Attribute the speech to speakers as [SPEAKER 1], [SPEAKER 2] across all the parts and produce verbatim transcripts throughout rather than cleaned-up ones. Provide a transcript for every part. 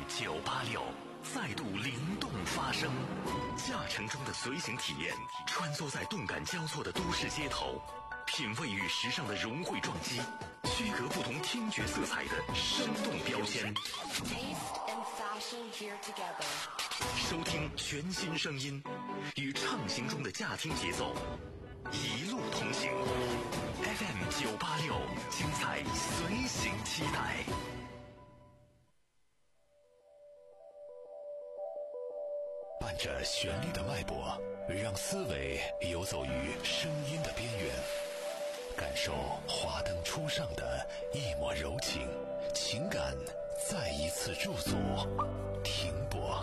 [SPEAKER 1] 九八六再度灵动发声，驾乘中的随行体验，穿梭在动感交错的都市街头，品味与时尚的融汇撞击，区隔不同听觉色彩的生动标签。收听全新声音，与畅行中的驾听节奏，一路同行。F M 九八六，精彩随行期待。伴着旋律的脉搏，让思维游走于声音的边缘，感受华灯初上的一抹柔情，情感再一次驻足停泊。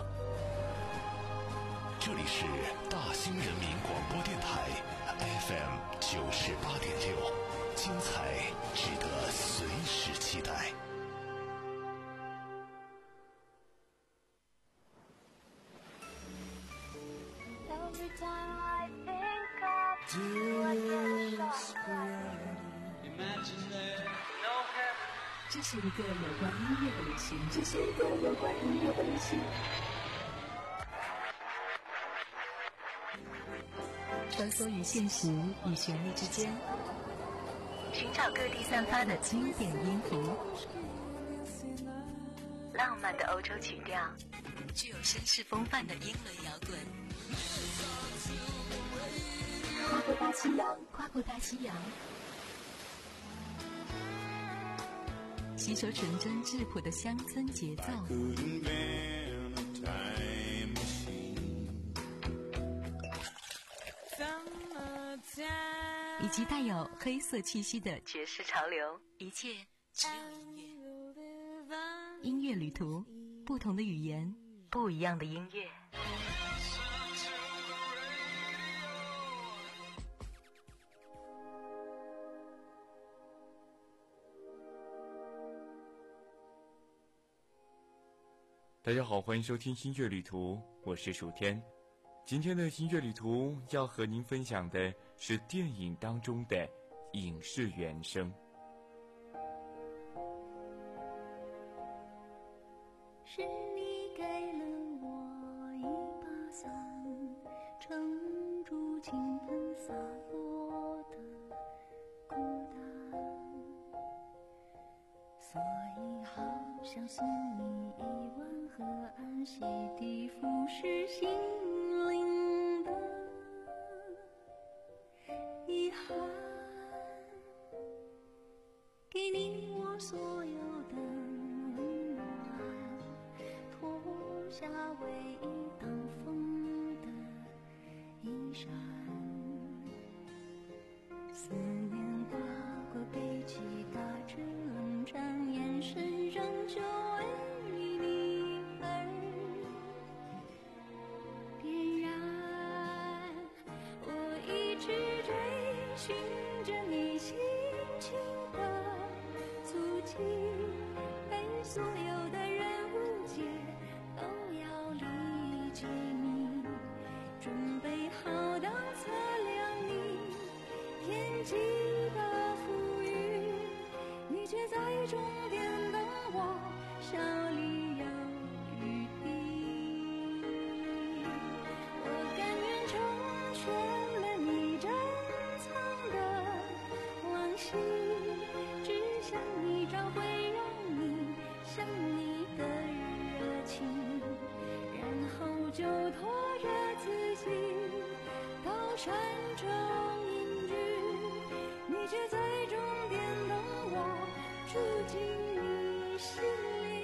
[SPEAKER 1] 这里是大兴人民广播电台 F M 九十八点六，精彩值得随时期待。
[SPEAKER 2] 这是一个有关音乐的旅行，这是一个有关音乐的旅行。穿梭于现实与旋律之间，寻找各地散发的经典音符，浪漫的欧洲曲调，具有绅士风范的英伦摇滚。跨过大西洋，跨过大西洋，吸收纯真质朴的乡村节奏，以及带有黑色气息的爵士潮流，一切只有音乐。音乐旅途，不同的语言，不一样的音乐。
[SPEAKER 3] 大家好，欢迎收听音乐旅途，我是楚天。今天的音乐旅途要和您分享的是电影当中的影视原声。
[SPEAKER 4] 是你给了我一把伞，撑住倾盆洒落的孤单，所以好想送你一碗河岸洗涤腐蚀心灵的遗憾，给你我所有的温暖，脱下唯一挡风的衣衫，思念划过背脊，打着冷战，眼神仍旧为你而点燃。我一直追寻着你轻轻的足迹，被所有的人误解，都要离弃你，准备好当测量你天际的浮云，你却在终点等我，笑里有余地。我甘愿成全了你珍藏的往昔，只想你找回让你想你的热情，然后就拖着自己到山中隐居，你却在终点等我，住进你心里。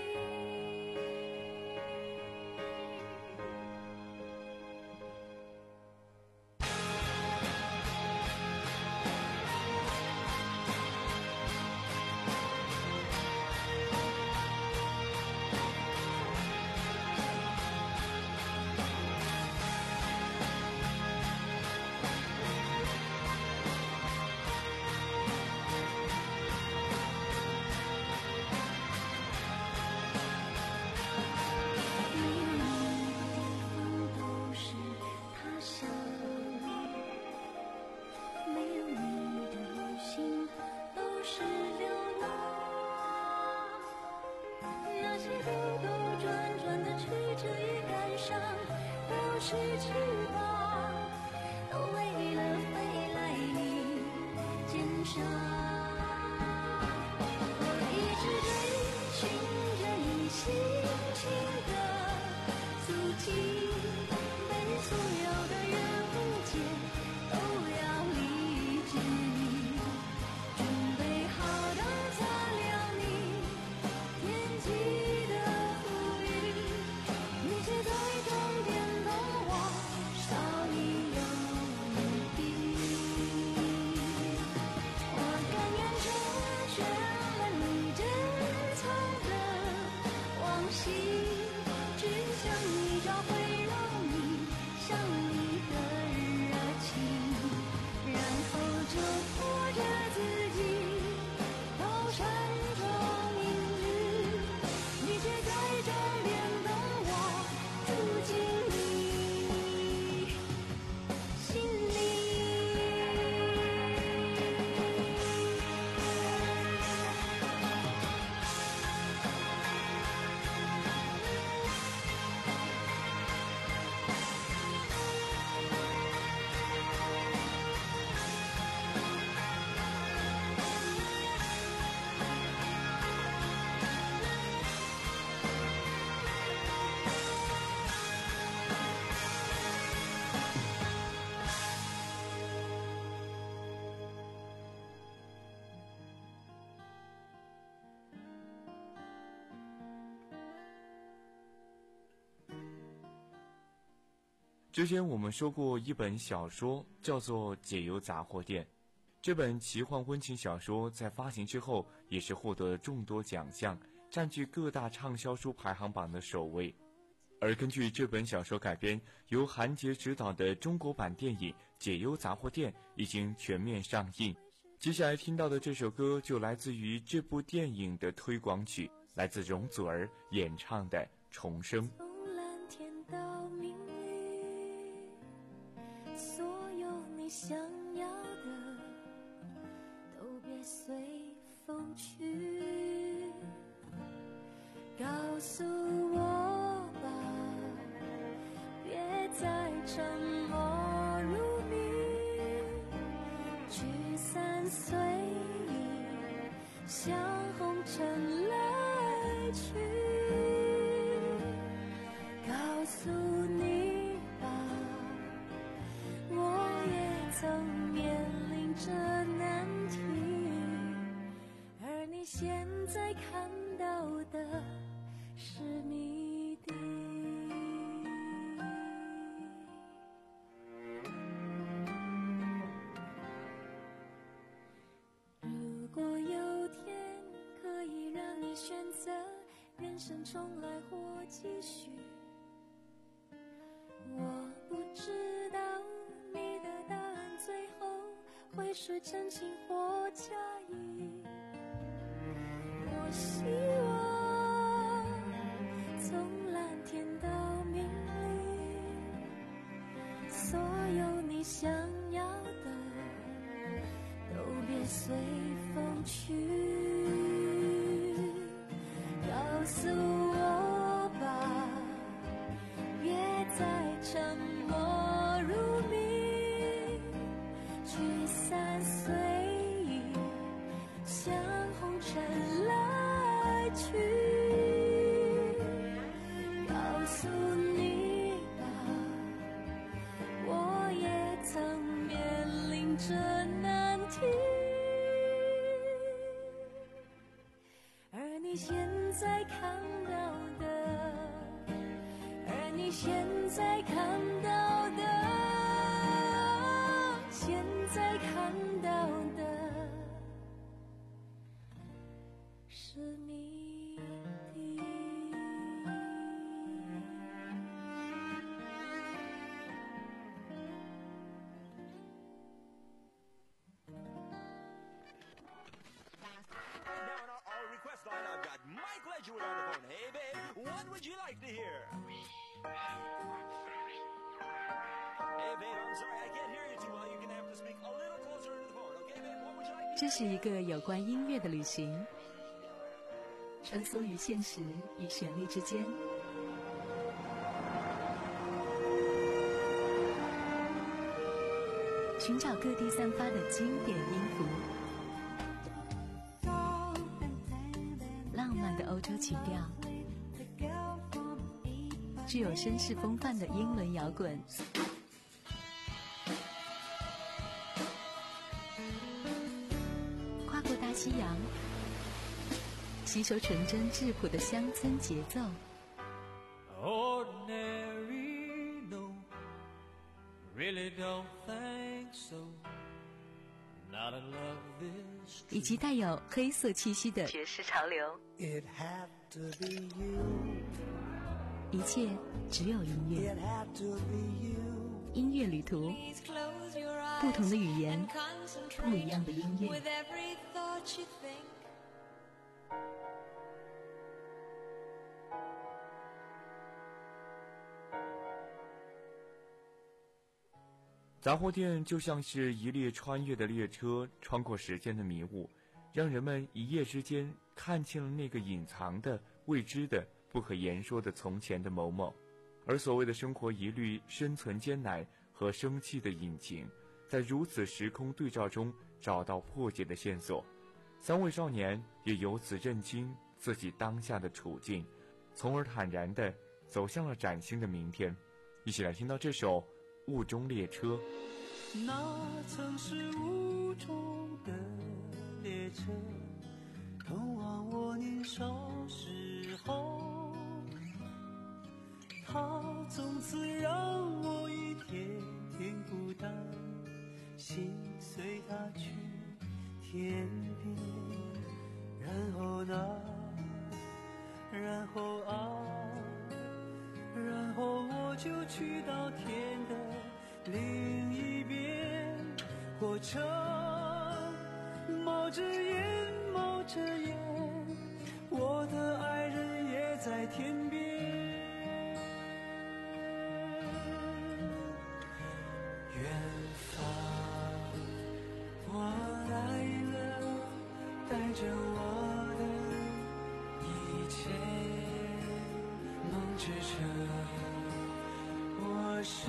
[SPEAKER 4] 失翅膀，都为了飞来你肩上。我一直追寻着你轻轻的足迹，被所有的人误解，都要理解你，准备好等擦亮你天际的浮云，你却在终点等我，少你有一滴。我甘愿成全了你珍藏的往昔，只想你找回让你想你的热情，然后就拖着自己到山中隐居，你却在终点等我住进你心里。
[SPEAKER 3] 之前我们说过一本小说叫做《解忧杂货店》，这本奇幻温情小说在发行之后也是获得了众多奖项，占据各大畅销书排行榜的首位。而根据这本小说改编，由韩杰执导的中国版电影《解忧杂货店》已经全面上映。接下来听到的这首歌就来自于这部电影的推广曲，来自容祖儿演唱的《重生》。
[SPEAKER 4] 从蓝天到明绿，所有你想要的都别随风去，告诉我吧，别再沉默如谜，聚散随意，像红尘来去，告诉你吧，我也曾面临着难题，而你现在看到的是谜底。如果有天可以让你选择人生重来或继续，我不知道你的答案最后会是真情或假意。我希望从蓝天到明绿，所有你想要的都别随风去，告诉我吧，别再沉默如谜，聚散随意，像红尘来去，告诉你吧，我也曾面临着难题，而你现在看到的，而你现在看到的，现在看到的是谜底。
[SPEAKER 5] Now on our, our request line, I've got Mike Ledgewood on the phone. Hey, babe, what would you like to hear? Hey, babe, I'm sorry, I can't hear you too well. You're gonna have to speak a little closer to the phone, okay, babe? What would you like to
[SPEAKER 2] 这是一个有关音乐的旅行，穿梭于现实与旋律之间。 寻找各地散发的经典音符，浪漫的欧洲曲调，具有绅士风范的英伦摇滚，跨过大西洋，吸收纯真质朴的乡村节奏。
[SPEAKER 6] Ordinary, no, really don't think so. Not in love this
[SPEAKER 2] 以及带有黑色气息的爵士潮流。
[SPEAKER 6] It had to be you.
[SPEAKER 2] 一切只有音乐，
[SPEAKER 6] It had to be you.
[SPEAKER 2] 音乐旅途，不同的语言，不一样的音乐。
[SPEAKER 4] With every thought you think.
[SPEAKER 3] 杂货店就像是一列穿越的列车，穿过时间的迷雾，让人们一夜之间看清了那个隐藏的、未知的、不可言说的从前的某某。而所谓的生活疑虑、生存艰难和生气的隐情，在如此时空对照中找到破解的线索。三位少年也由此认清自己当下的处境，从而坦然地走向了崭新的明天。一起来听到这首雾中列车。
[SPEAKER 6] 那曾是雾中的列车，通往我年少时候。它从此让我一天天孤单，心随它去天边。然后呢，然后啊，然后我就去到天的另一边。火车冒着烟，冒着烟，我的爱人也在天边。远方，我来了，带着我的一切，梦之城，我是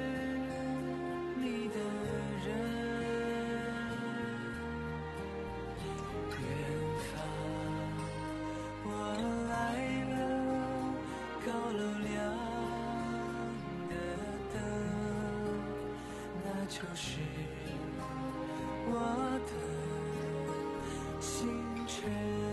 [SPEAKER 6] 你的人。远方，我来了，高楼亮的灯，那就是我的星辰。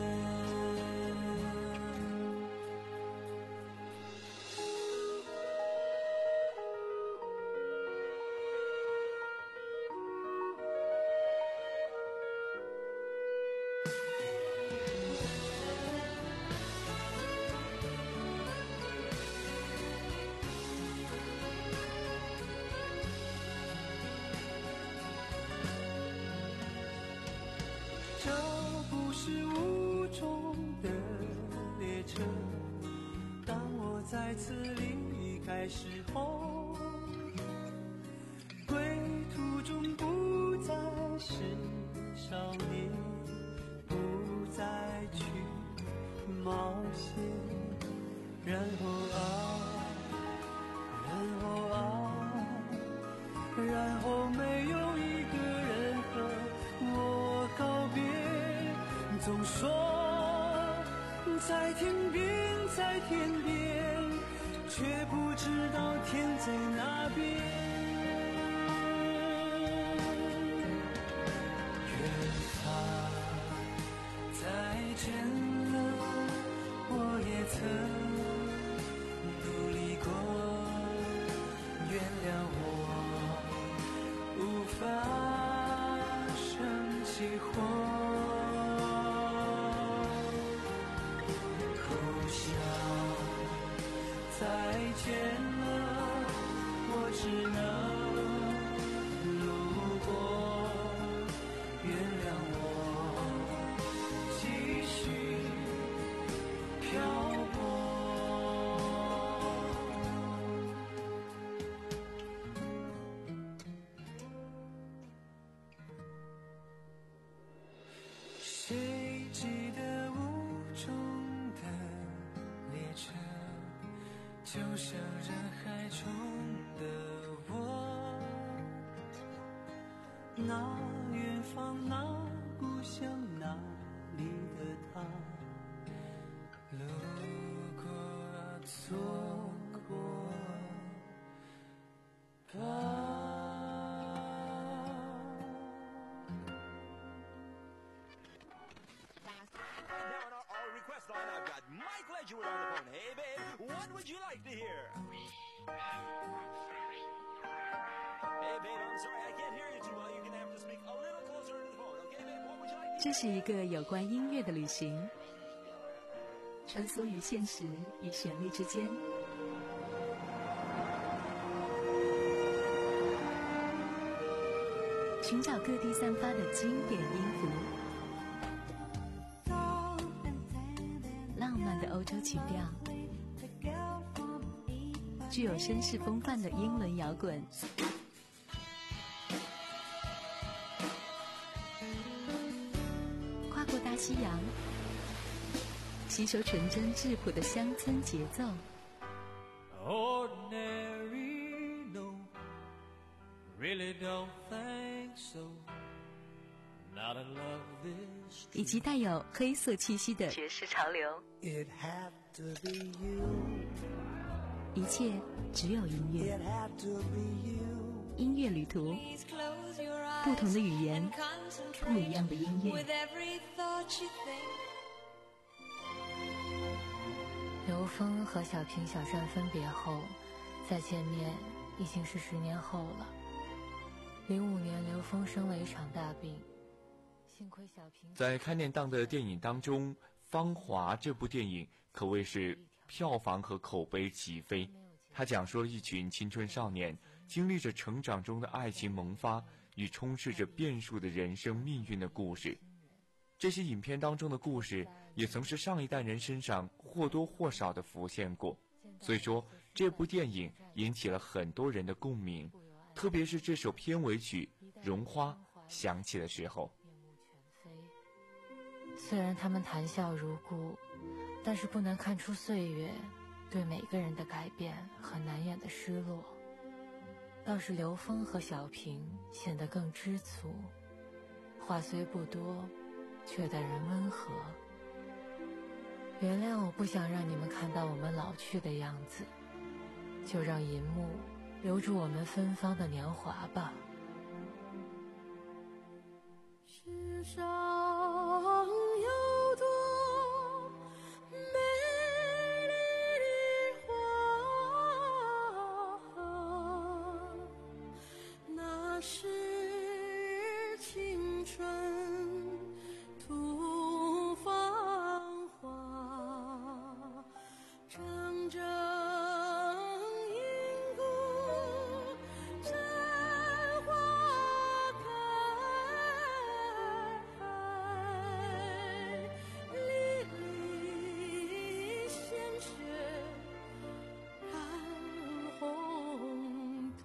[SPEAKER 6] 这不是雾中的列车，当我再次离开时候，归途中不再是少年，不再去冒险。然后啊，然后啊，然后没有一个人和我告别。总说在天边，在天边，却不知道天在哪边。远方，再见了，我也曾努力过，原谅我无法生起火。再见了，我只能路过，原谅我继续漂泊。谁记得雾中的列车，就像人海中的我， 那远方，那故乡，那里的他，如果错过他。
[SPEAKER 5] Now on our, our request line, I've got Mike Ledgewood on the phone. Hey, babe, what would you like to hear? Hey, babe, I'm sorry, I can't hear you too well. You're gonna have to speak a little closer into the phone, okay, babe? What would you like to hear?
[SPEAKER 2] 这是一个有关音乐的旅行，穿梭于现实与旋律之间。寻找各地散发的经典音符，浪漫的欧洲曲调，具有绅士风范的英伦摇滚，跨过大西洋，吸收纯真质朴的乡村节奏。
[SPEAKER 6] Ordinary, no, really don't think so. Not in love this
[SPEAKER 2] 以及带有黑色气息的爵士潮流，
[SPEAKER 6] It had to be you.
[SPEAKER 2] 一切只有音乐。
[SPEAKER 6] It had to be you.
[SPEAKER 2] 音乐旅途，不同的语言，不一样的音乐。
[SPEAKER 7] 刘峰和小平、小站分别后，再见面已经是十年后了。零五年，刘峰生了一场大病，幸亏小平
[SPEAKER 3] 在开年档的电影当中，《芳华》这部电影可谓是票房和口碑齐飞。它讲述了一群青春少年经历着成长中的爱情萌发与充斥着变数的人生命运的故事。这些影片当中的故事也曾是上一代人身上或多或少的浮现过，所以说这部电影引起了很多人的共鸣，特别是这首片尾曲《绒花》响起的时候。
[SPEAKER 7] 虽然他们谈笑如故，但是不能看出岁月对每个人的改变和难掩的失落。倒是刘峰和小平显得更知足，话虽不多，却待人温和。原谅我不想让你们看到我们老去的样子，就让银幕留住我们芬芳的年华吧。
[SPEAKER 4] 世上有多美丽的花，那是青春吐芳华，铮铮银骨绽花开，沥沥鲜血染红它。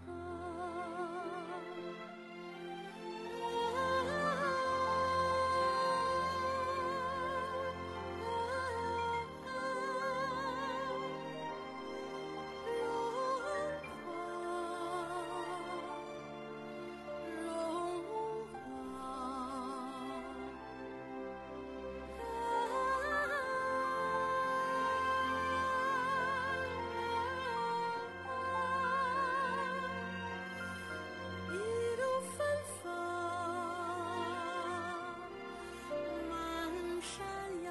[SPEAKER 4] 一路芬芳满山崖。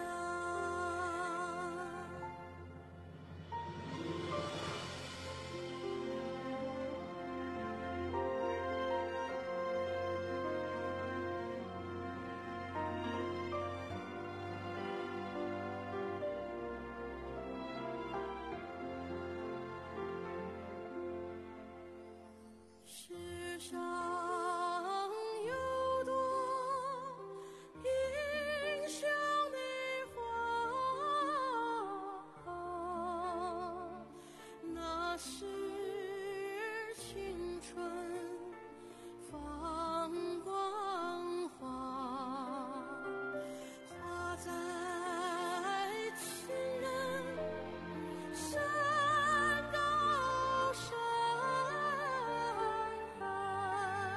[SPEAKER 4] 世上有多英雄的花，那是青春放光华，花在情人山高山。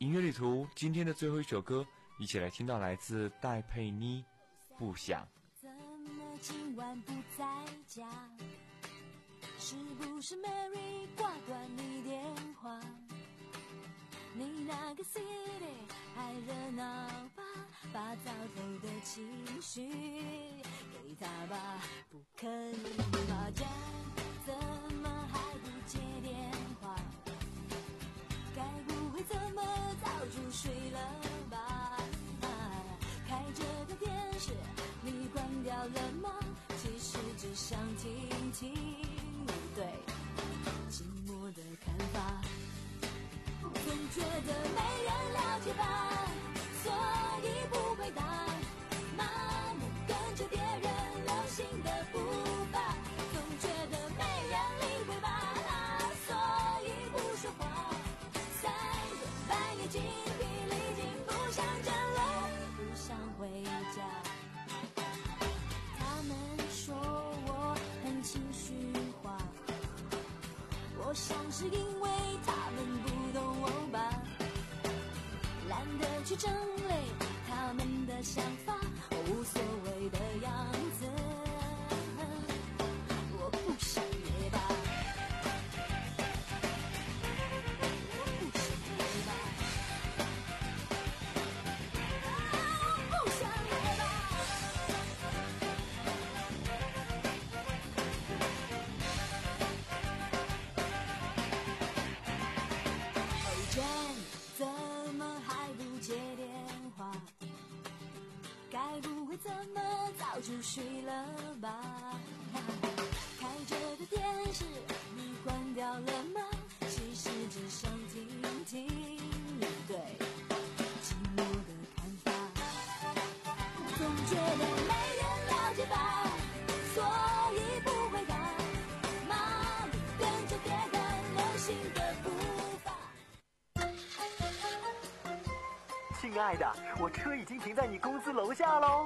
[SPEAKER 3] 音乐旅途今天的最后一首歌，一起来听到来自戴佩妮，不想。
[SPEAKER 4] 怎么今晚不在家？是不是 Mary 挂断你电话？你那个 city 还热闹吧？把早头的情绪给他吧，不肯发展，怎么还不接电话？该不会怎么早就睡了吧？啊，开着的电视你关掉了吗？其实只想听听你对寂寞的看法。总觉得没人了解吧，所以不回答，麻木跟着别人流行的步伐。总觉得没人理会吧，所以不说话。三更半夜精疲力尽，不想争论，不想回家。他们说我很情绪化，我想是因为他们不懂我吧，懒得去争类他们的想法，无所谓的样子，我不想也罢，我不想也罢，我不想也罢。怎么还不接电话？该不会怎么早就睡了吧？开着的电视你关掉了吗？其实只想听听你对寂寞的看法。总觉得没人了解吧，所以不回答，麻木跟着别人流行的步伐。
[SPEAKER 8] 亲爱的，我车已经停在你公司楼下喽。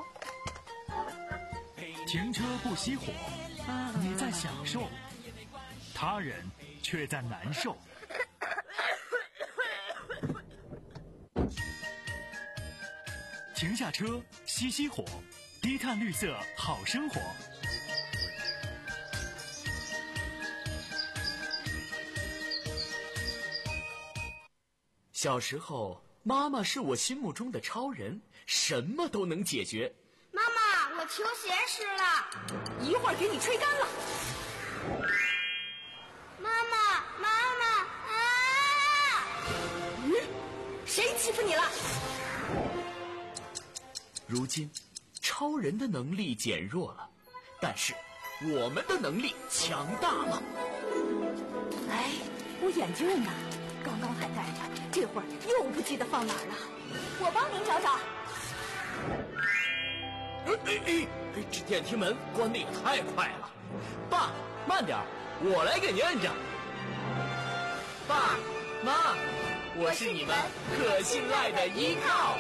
[SPEAKER 9] 停车不熄火，你在享受，他人却在难受。停下车，熄熄火，低碳绿色好生活。
[SPEAKER 10] 小时候，妈妈是我心目中的超人，什么都能解决。
[SPEAKER 11] 妈妈，我球鞋湿了，
[SPEAKER 12] 一会儿给你吹干了。
[SPEAKER 11] 妈妈，妈妈啊！
[SPEAKER 12] 嗯，谁欺负你了？
[SPEAKER 10] 如今，超人的能力减弱了，但是我们的能力强大了。
[SPEAKER 12] 哎，我眼镜呢？刚刚还戴着，这会儿又不记得放哪儿了。我帮您找找。
[SPEAKER 10] 哎哎哎！这电梯门关得也太快了。爸，慢点，我来给您摁着。爸妈，我是你们可信赖的依靠。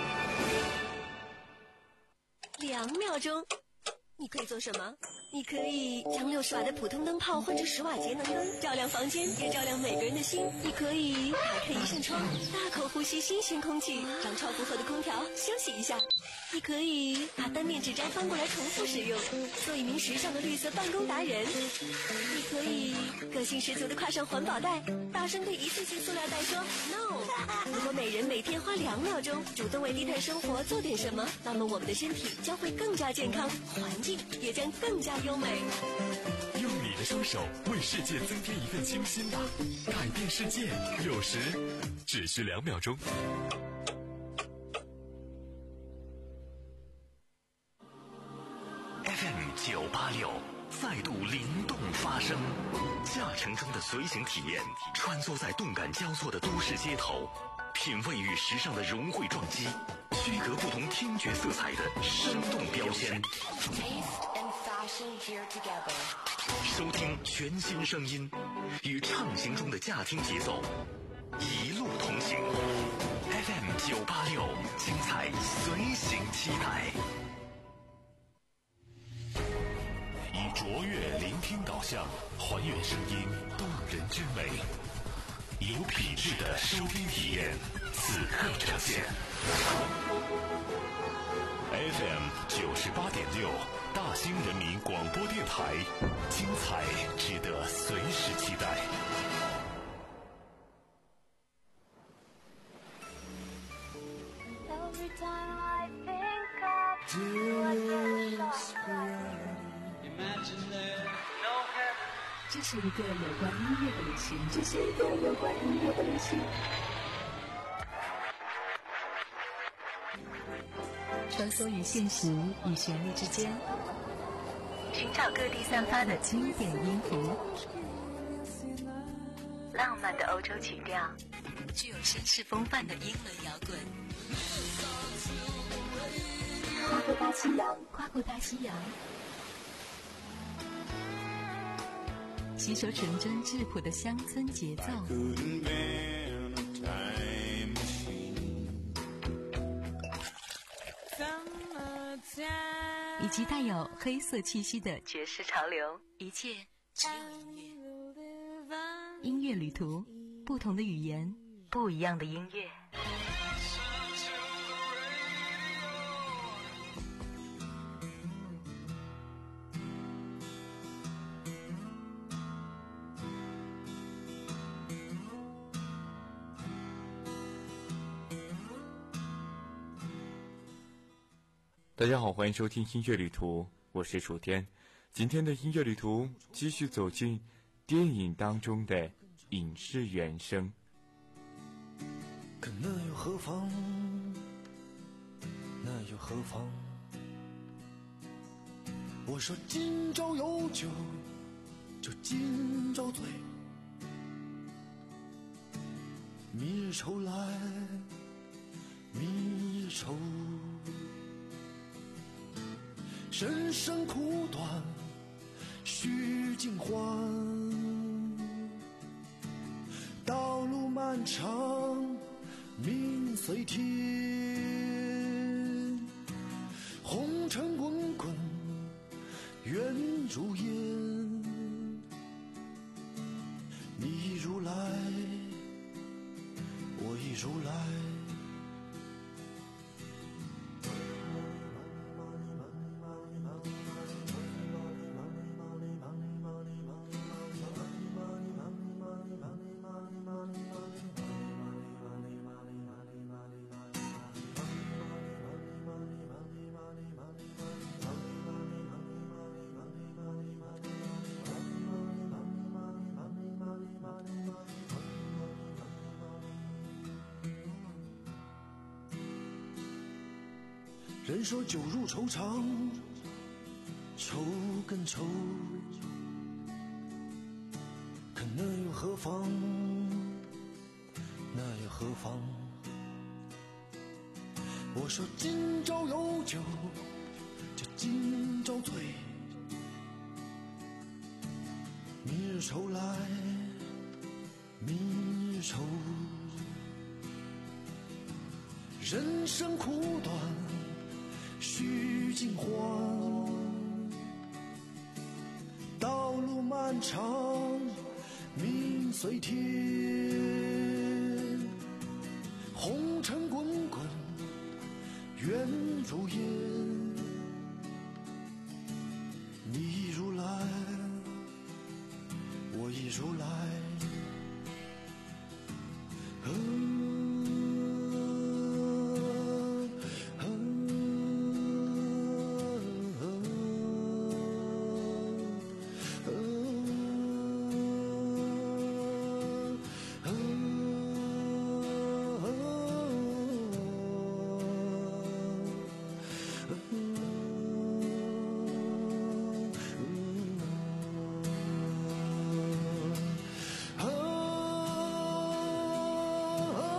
[SPEAKER 13] 两秒钟，你可以做什么？你可以将六十瓦的普通灯泡换成十瓦节能灯，照亮房间，也照亮每个人的心。你可以打开一扇窗，大口呼吸新鲜空气，让超负荷的空调休息一下。你可以把单面纸张翻过来重复使用，做一名时尚的绿色办公达人。你可以个性十足的挎上环保袋，大声对一次性塑料袋说 no。 如果每人每天花两秒钟主动为低碳生活做点什么，那么我们的身体将会更加健康，环境也将更加优美。
[SPEAKER 1] 用你的双手为世界增添一份清新吧，改变世界有时只需两秒钟。F M 九八六再度灵动发声，驾乘中的随行体验，穿梭在动感交错的都市街头，品味与时尚的融汇撞击，区隔不同听觉色彩的生动标签。收听全新声音，与畅行中的驾听节奏，一路同行。F M 九八六，精彩随行期待。以卓越聆听导向，还原声音动人之美，有品质的收听体验， 此刻呈现。F M 九十八点六，大兴人民广播电台，精彩值得随时期待。
[SPEAKER 2] 这是一个有关音乐的旅行，这是一个有关音乐的旅行。穿梭于现实与旋律之间，寻找各地散发的经典音符，浪漫的欧洲曲调，具有绅士风范的英伦摇滚。跨过大西洋，跨过大西洋，吸收纯真质朴的乡村节奏，以及带有黑色气息的爵士潮流，一切只有音乐。音乐旅途，不同的语言，不一样的音乐。
[SPEAKER 3] 大家好，欢迎收听音乐旅途，我是楚天。今天的音乐旅途继续走进电影当中的影视原声。
[SPEAKER 6] 可那又何妨，那又何妨，我说今朝有酒就今朝醉，明日愁来明日愁，人生苦短须尽欢，道路漫长命随天，红尘滚滚缘如烟，你已如来我已如来，人说酒入愁肠，愁更愁，可那又何妨，那又何妨，我说今朝有酒就今朝醉，明日愁来明日愁，人生苦短须尽欢，道路漫长命随天，红尘滚滚缘如烟，你已如来我已如来，嗯啊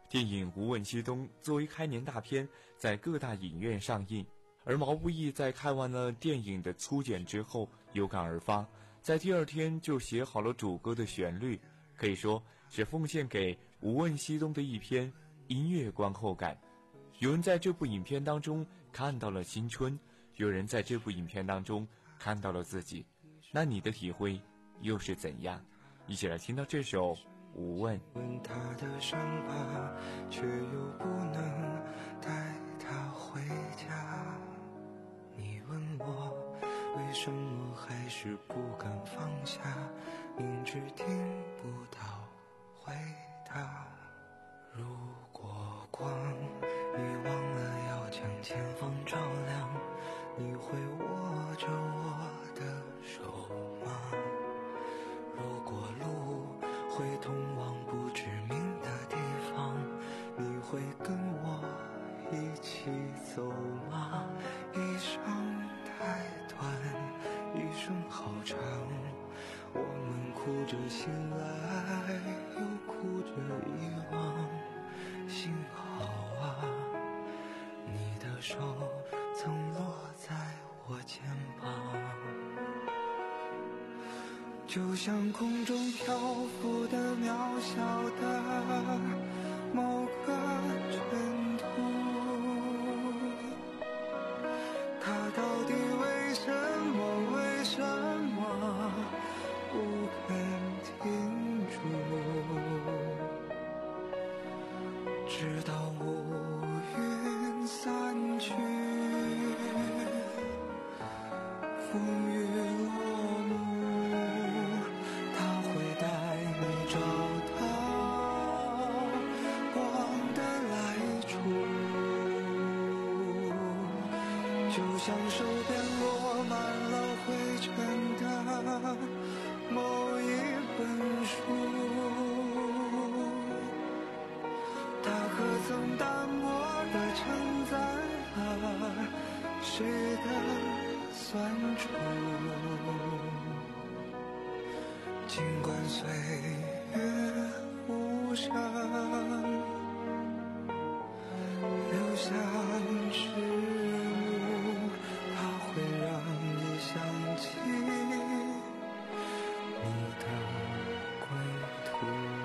[SPEAKER 3] 电影《无问西东》作为开年大片，在各大影院上映。而毛不易在看完了电影的初剪之后，有感而发，在第二天就写好了主歌的旋律，可以说是奉献给《无问西东》的一篇音乐观后感。有人在这部影片当中看到了青春，有人在这部影片当中看到了自己，那你的体会又是怎样？一起来听到这首《无问》。
[SPEAKER 14] 问他的伤疤，却又不能带他回家。你问我为什么还是不敢放下，明知听不到回答。如果光已忘了要将前方照亮，你会握着我的手吗？如果路会通往不知名的地方，你会跟我一起走吗？一生太短，一生好长，我们哭着醒来，又哭着遗忘。幸好啊，你的手曾落在我肩膀，就像空中漂浮的渺小的某个尘土，它到底为什么为什么不肯停住，直到乌云散去，风雨落幕，它会带你找到光的来处，就像手边落满了灰尘的某一本书，它可曾淡漠地承载了谁的酸楚，尽管岁月无声，留下迟暮，它会让你想起你的归途。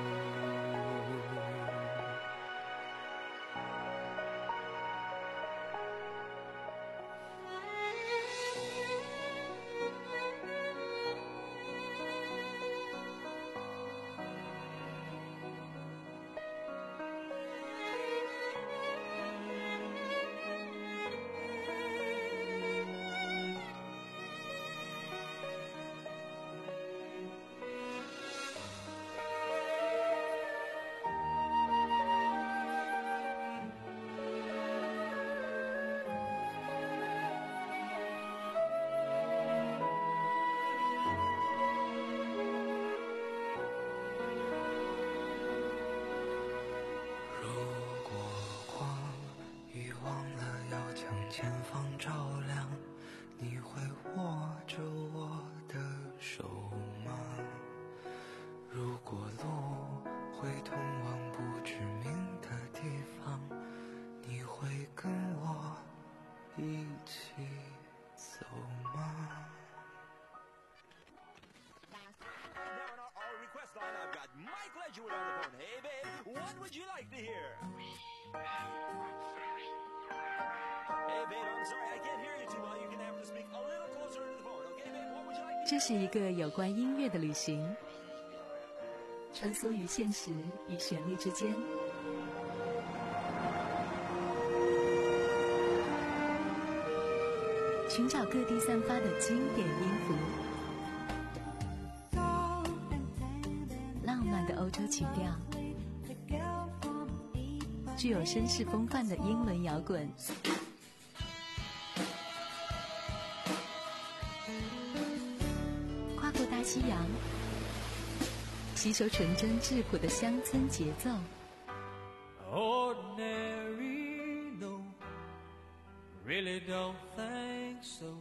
[SPEAKER 14] 前方照亮，你会握着我的手吗？如果路会通往不知名的地方，你会跟我一起走吗？
[SPEAKER 5] Request line, I've got Mike Ledgerwood on the phone. Hey, babe, what would you like to hear? Hey, babe, I'm sorry, I can't hear you too well. You're gonna have to speak a little closer to the phone, okay, babe? What would you like to hear?
[SPEAKER 2] 这是一个有关音乐的旅行，穿梭于现实与旋律之间。寻找各地散发的经典音符。浪漫的欧洲曲调，具有绅士风范的英伦摇滚，跨过大西洋，吸收纯真质朴的乡村节奏。
[SPEAKER 6] Ordinary, no, really don't think so.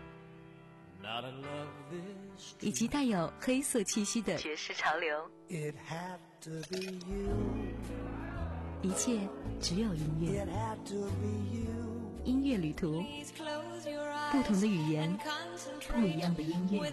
[SPEAKER 2] 以及带有黑色气息的爵士潮流。
[SPEAKER 6] It had to be you.
[SPEAKER 2] 一切只有音乐。音乐旅途，不同的语言，不一样的音乐。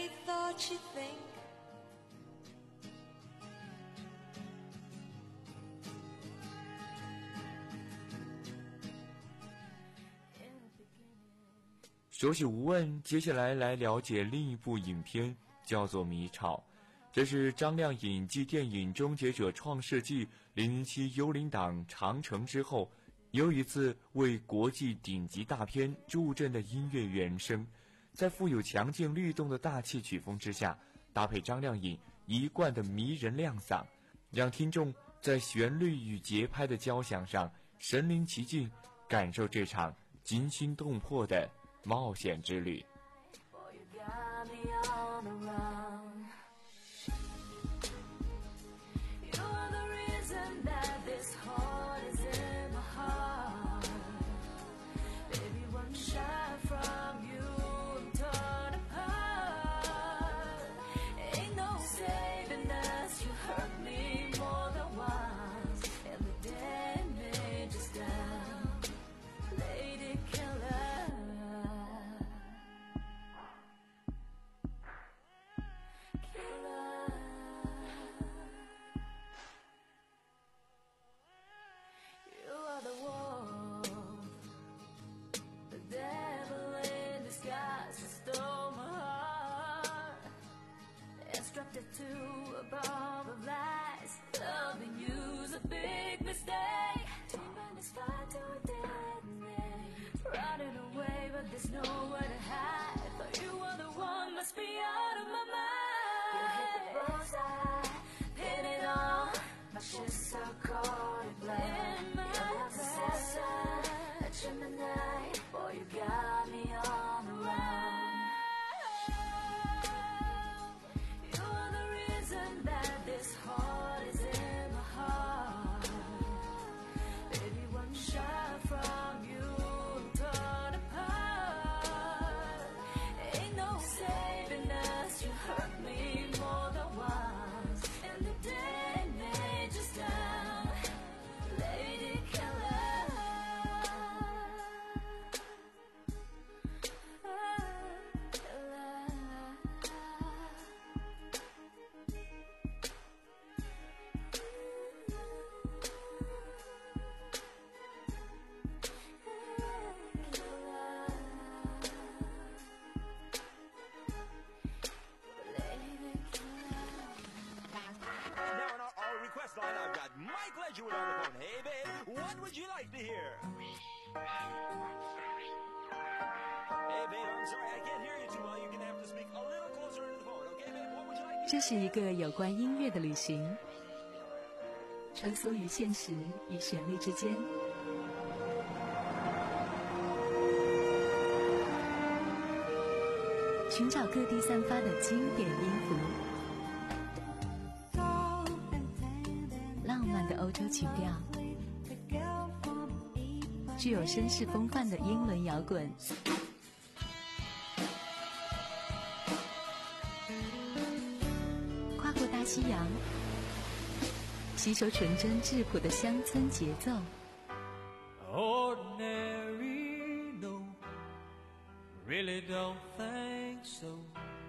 [SPEAKER 3] 熟悉无问，接下来来了解另一部影片，叫做《迷巢》。这是张靓颖继电影《终结者创世纪》零零七幽灵党长城之后，又一次为国际顶级大片助阵的音乐原声，在富有强劲律动的大气曲风之下，搭配张靓颖一贯的迷人亮嗓，让听众在旋律与节拍的交响上身临其境，感受这场惊心动魄的冒险之旅。
[SPEAKER 4] To a bomb of lies, loving you's a big mistake. Two minutes fight to a dead man, running away but there's nowhere to hide. Thought you were the one, must be out of my mind. You hit the bullseye, pin it on. My shit's so cold and black. You're like a assassin, a Gemini. Boy, you got me on the run. This heart is in my heart. Baby, one shot from you, torn apart. Ain't no saving us, you hurt me more than once. And the day made you down, lady killer.
[SPEAKER 5] Line, I've got Mike Ledgerwood on the phone. Hey, babe, what would you like to hear? Hey, babe, I'm sorry, I can't hear you too well. You're gonna have to speak a little closer into the phone, okay, babe? What would you like to hear?
[SPEAKER 2] 这是一个有关音乐的旅行，穿梭于现实与旋律之间。寻找各地散发的经典音符。浪漫的欧洲情调，具有绅士风范的英伦摇滚，跨过大西洋，吸收纯真质朴的乡村节奏。
[SPEAKER 6] Ordinary, no, really don't think so.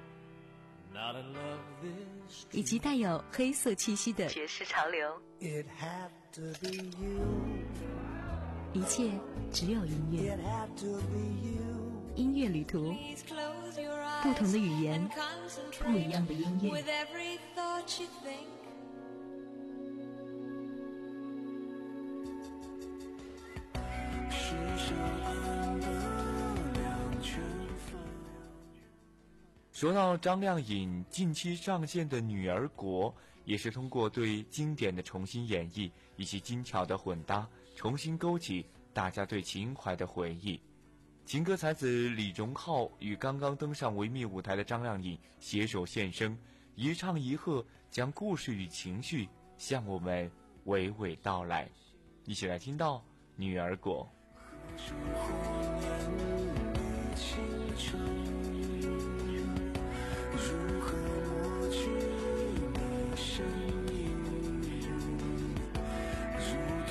[SPEAKER 2] 以及带有黑色气息的爵士潮流，一切只有音乐。音乐旅途，不同的语言，不一样的音乐。
[SPEAKER 3] 说到张靓颖近期上线的《女儿国》，也是通过对经典的重新演绎以及精巧的混搭，重新勾起大家对情怀的回忆。情歌才子李荣浩与刚刚登上维密舞台的张靓颖携手现身，一唱一和，将故事与情绪向我们娓娓道来。一起来听到《女儿国》。
[SPEAKER 14] 如何抹去你身影，如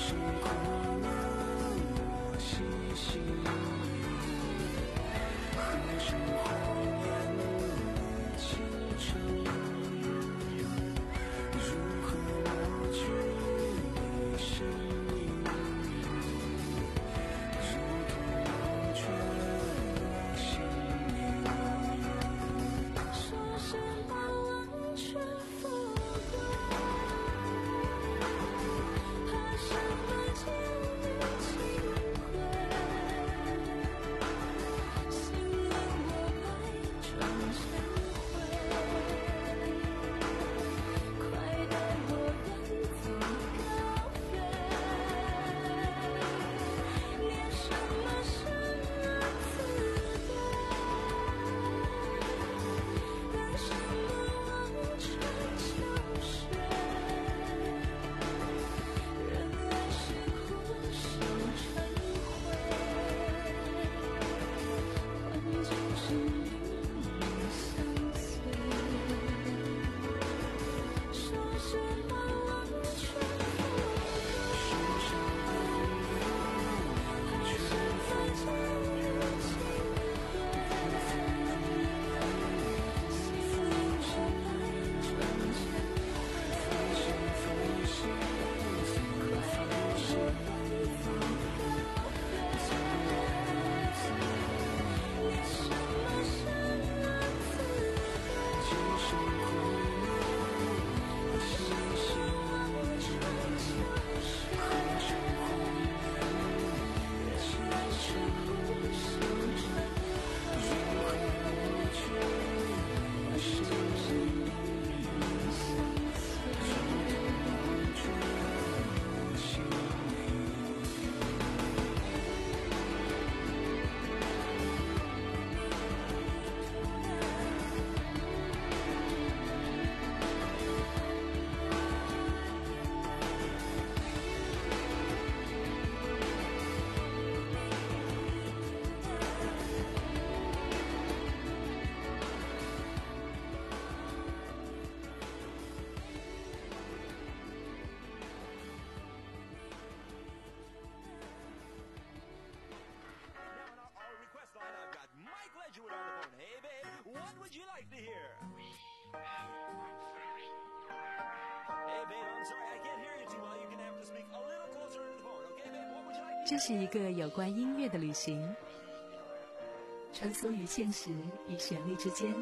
[SPEAKER 2] 这是一个有关音乐的旅行，穿梭于现实与旋律之间，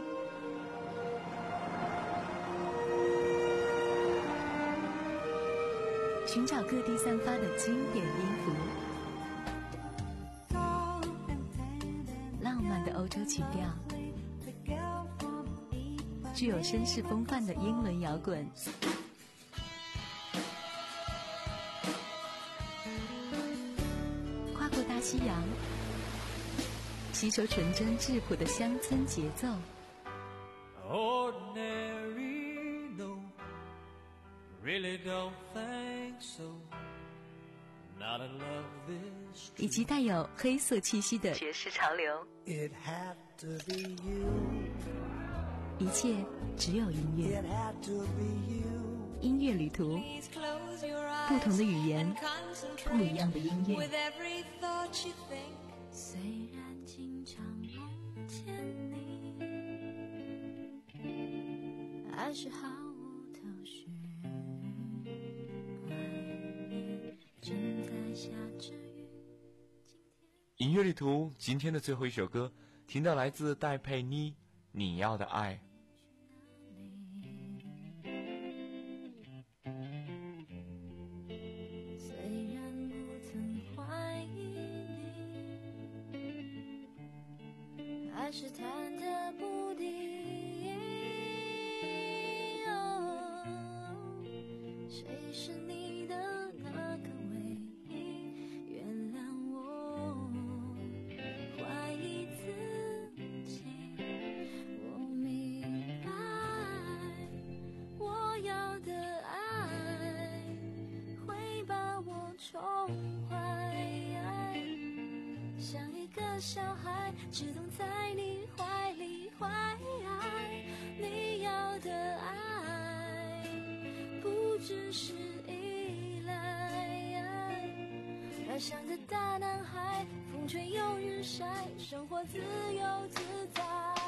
[SPEAKER 2] 寻找各地散发的经典音符，浪漫的欧洲情调，具有绅士风范的英伦摇滚，跨过大西洋，吸收纯真质朴的乡村节奏。
[SPEAKER 6] Ordinary, no, really don't think so. Not in love this.
[SPEAKER 2] 以及带有黑色气息的爵士潮流。
[SPEAKER 6] It had to be you.
[SPEAKER 2] 一切只有音乐。
[SPEAKER 6] It had to be you.
[SPEAKER 2] 音乐旅途，不同的语言，不一样的音乐。
[SPEAKER 4] With every thought you think. 虽然经常梦见你，还是毫无头绪。外面正在下着雨。
[SPEAKER 3] 音乐旅途今天的最后一首歌，听到来自戴佩妮《你要的爱》。
[SPEAKER 4] 虽然不曾怀疑你，还是忐忑不定。哦，谁是你的那个唯一？原谅我怀疑自己。我明白，我要的爱会把我宠坏，像一个小孩，只懂在你怀里怀。你要的爱不只是依赖， 那像个大男孩，风吹又日晒，生活自由自在。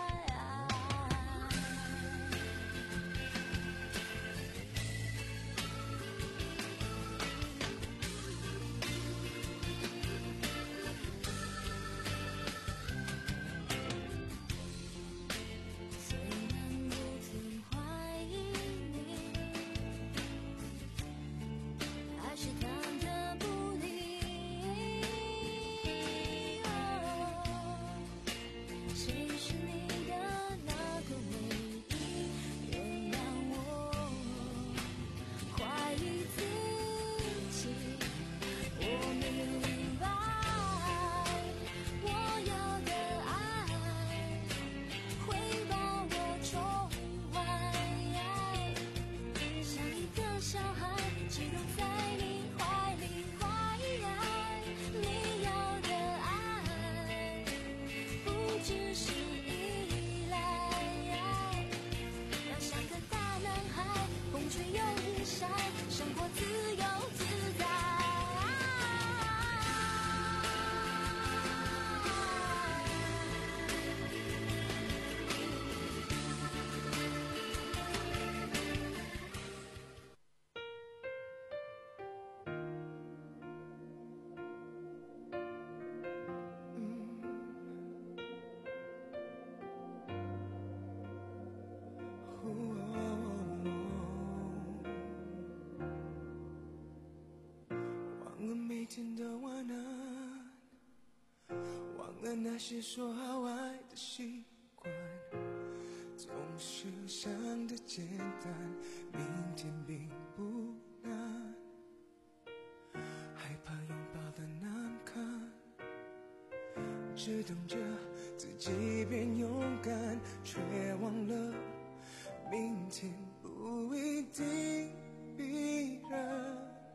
[SPEAKER 6] 那些说好爱的习惯，总是想的简单，明天并不难，害怕拥抱的难堪，只等着自己变勇敢，却忘了明天不一定必然，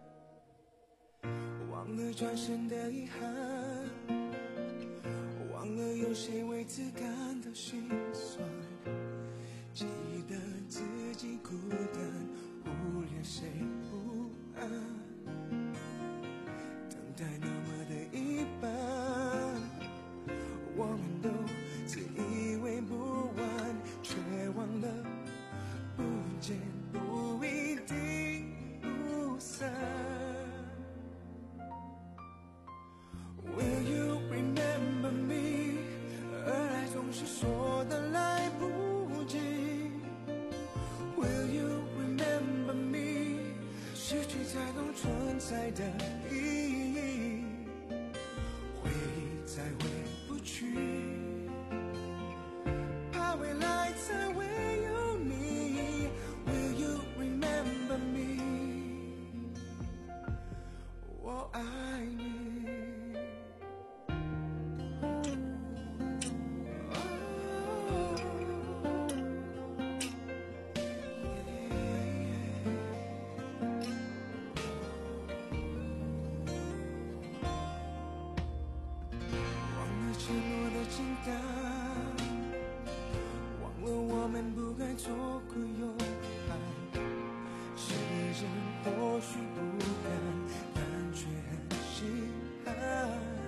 [SPEAKER 6] 忘了转身的遗憾，忘了有谁为此感到心酸，记得自己孤单，忽略谁不安，等待那么的一般，我们都自以为不完，却忘了不见不一定不散。 Will you remember me？ 而爱总是说的来不及。Will you remember me？ 失去才懂存在的意义，回忆再回不去，怕未来才会有你。Will you remember me？ 我爱你。 忘了我们不该做过勇敢，时间或许不甘，但却很心寒。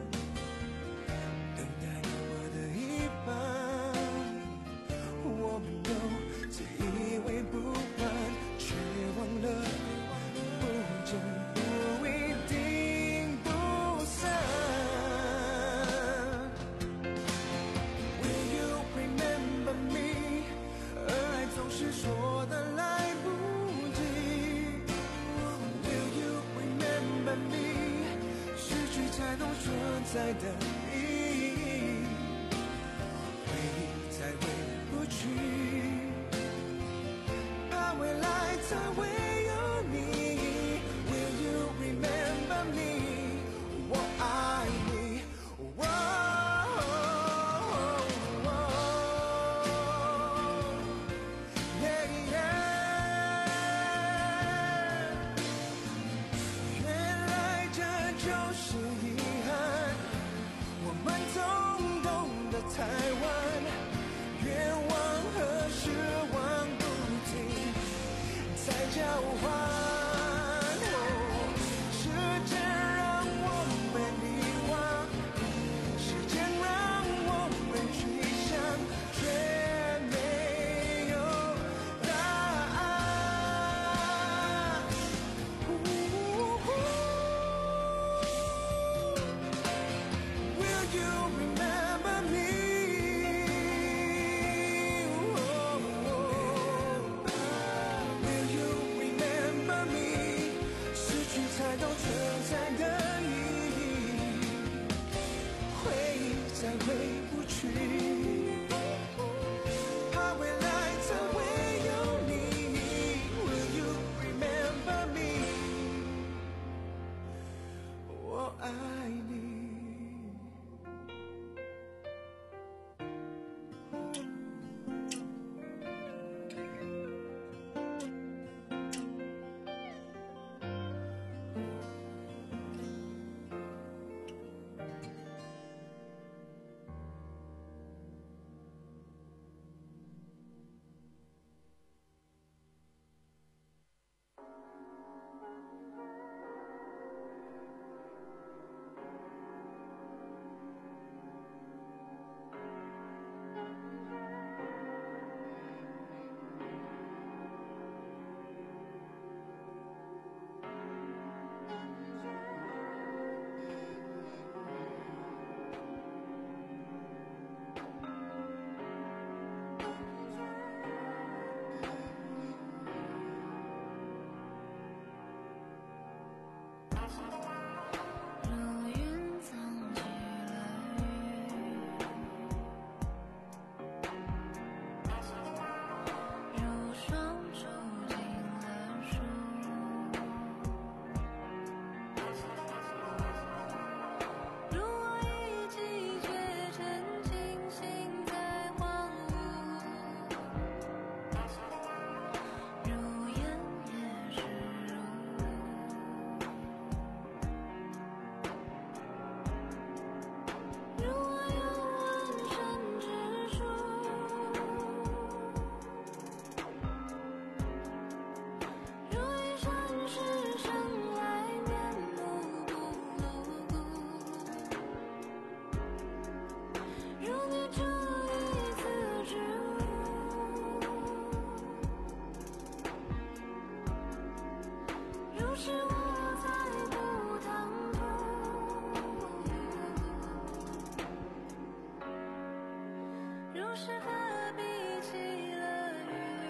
[SPEAKER 6] 等待那么的一般，我们都自以为不完，却忘了不见不一定不散。 是说的来不及 Will you remember me？ 失去才懂存在的意义，回忆才回不去，怕未来才会有你。Will you remember me？ 我爱你。我 我
[SPEAKER 4] 是我再不唐突，若是何必起了雨，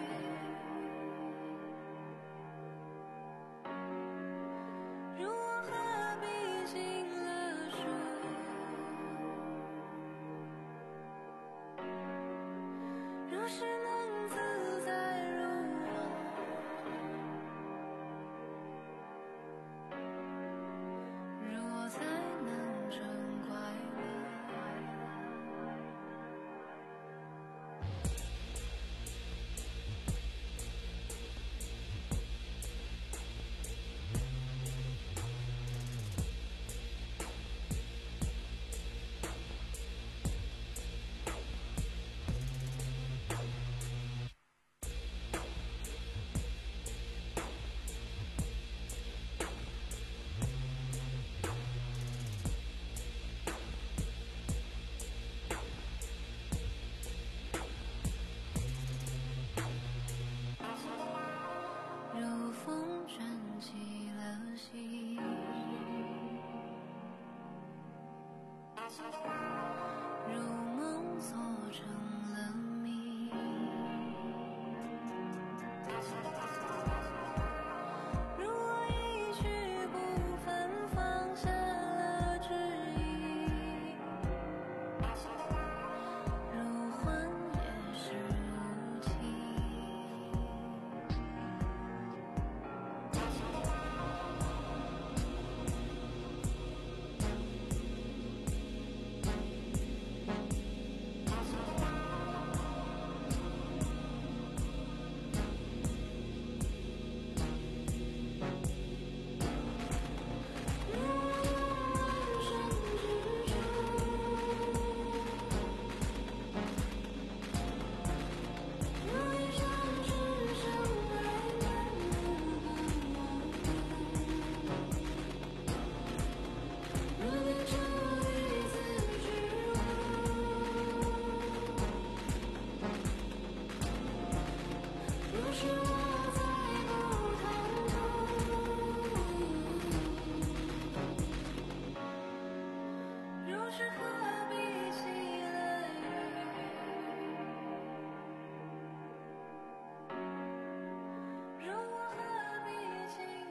[SPEAKER 4] 如我何必进了书，若是能自在如我，如我才能真快乐。如风卷起了心。